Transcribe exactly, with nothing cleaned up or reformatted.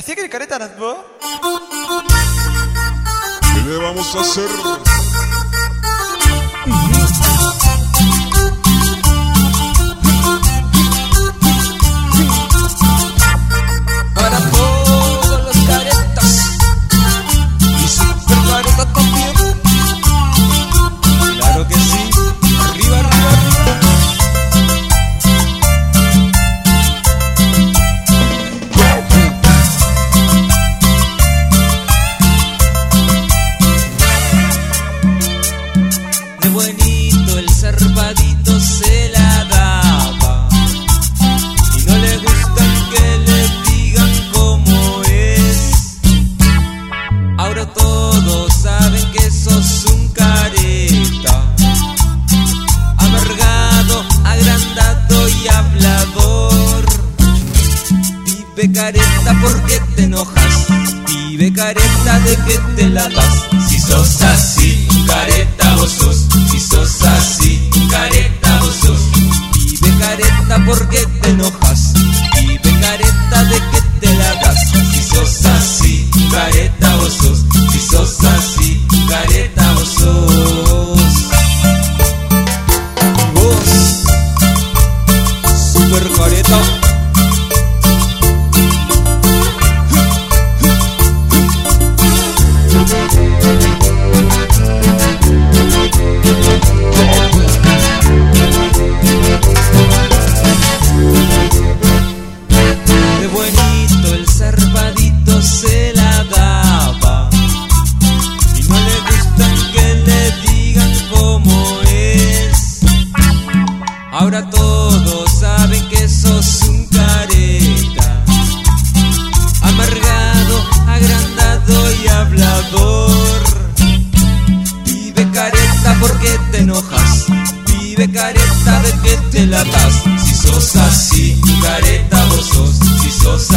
¿Así que el careta nos vos? ¿Qué le vamos a hacer? Para todos los caretas y super caretas también. Claro que sí. Arriba, arriba, arriba. De buenito el zarpadito se la daba y no le gustan que le digan cómo es. Ahora todos saben que sos un careta, amargado, agrandado y hablador. Vive careta, ¿por qué te enojas? Vive careta, ¿de qué te la das? Si sos así, careta vos sos. Si sos así, careta vos sos. Vive careta, ¿por qué te enojas? Vive careta, ¿de qué te la das? Si sos así, careta vos sos. Si sos así, careta vos sos. Vos, super careta. De buenito el zarpadito se la daba y no le gustan que le digan cómo es. Ahora todos saben que sos un careta, amargado, agrandado y hablador. Vive careta, ¿por qué te enojas? Vive careta, ¿de qué te la das? Si sos así, careta vos sos. Si sos